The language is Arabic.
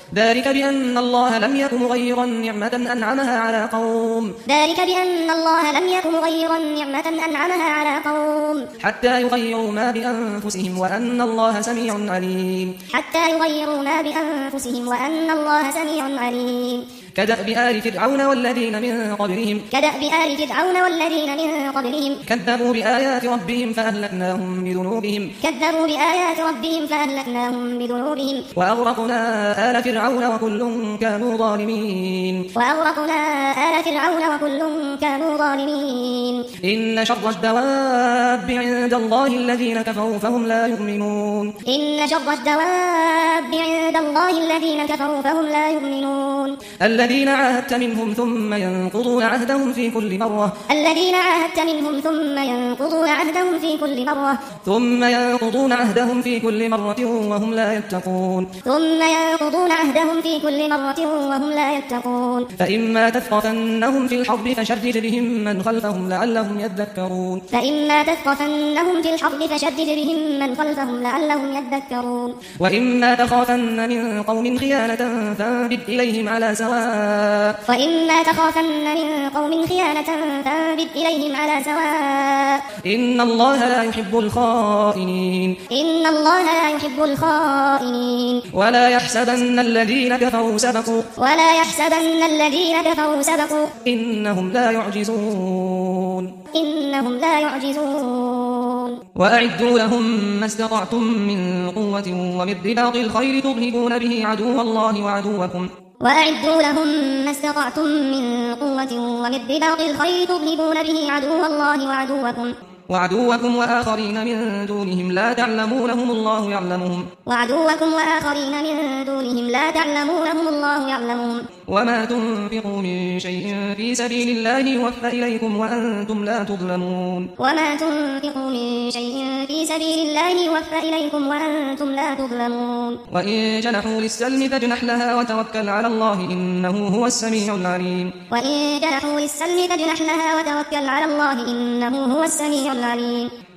ذلك بأن الله لم يك مغيرا نعمة أنعمها على قوم حتى يغيروا ما بأنفسهم وأن الله سميع عليم كدأب آل فرعون والذين من قبلهم كذبوا بآيات ربهم فأهلكناهم بذنوبهم وأغرقنا آل فرعون وكل كانوا ظالمين إن شر الدواب عند الله الذين كفروا فهم لا يؤمنون الذين عاهدت منهم ثم ينقضون عهدهم في كل مرة وهم لا يتقون فإما تثقفنهم في الحرب فشرد بهم من خلفهم لعلهم يذكرون وإما تخافن من قوم خيانة فانبذ إليهم على سواء إن الله لا يحب الخائنين ولا يحسبن الذين كفروا سبقوا إنهم لا يعجزون وأعدوا لهم ما استطعتم من قوة ومن رباط الخيل ترهبون به عدو الله وعدوكم وآخرين من دونهم لا تعلمونهم الله يعلمهم وما تنفقوا من شيء في سبيل الله يوفى إليكم وأنتم لا تظلمون وإن جنحوا للسلم فاجنح لها وتوكل على الله إنه هو السميع العليم